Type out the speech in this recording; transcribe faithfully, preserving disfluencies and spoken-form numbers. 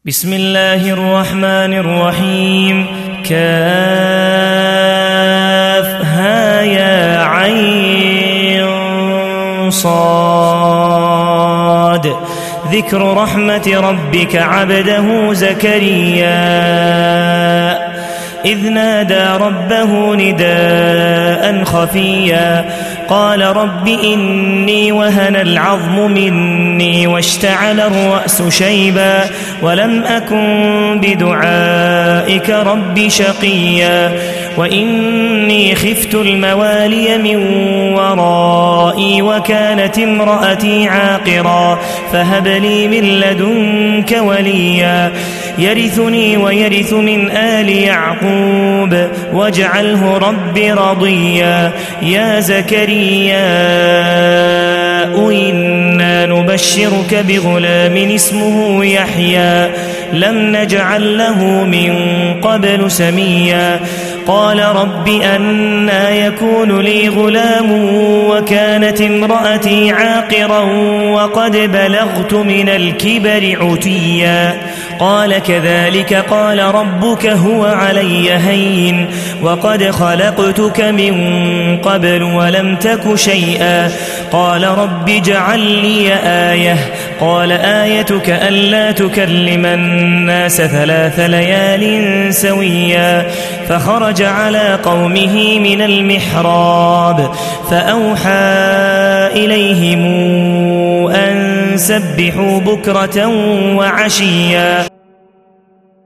بسم الله الرحمن الرحيم. كافها يا عين صاد. ذكر رحمة ربك عبده زكريا إذ نادى ربه نداء خفيا قال رب إني وهن العظم مني واشتعل الرأس شيبا ولم أكن بدعائك رب شقيا وإني خفت الموالي من ورائي وكانت امرأتي عاقرا فهب لي من لدنك وليا يرثني ويرث من آل يعقوب واجعله رب رضيا. يا زكريا إنا نبشرك بغلام اسمه يحيى لم نجعل له من قبل سميا قال رب أنى يكون لي غلام وكانت امرأتي عاقرا وقد بلغت من الكبر عتيا قال كذلك قال ربك هو علي هين وقد خلقتك من قبل ولم تك شيئا قال رب اجعل لي آية قال آيتك ألا تكلم الناس ثلاث ليال سويا فخرج على قومه من المحراب فأوحى إليهم أن سبحوا بكرة وعشيا.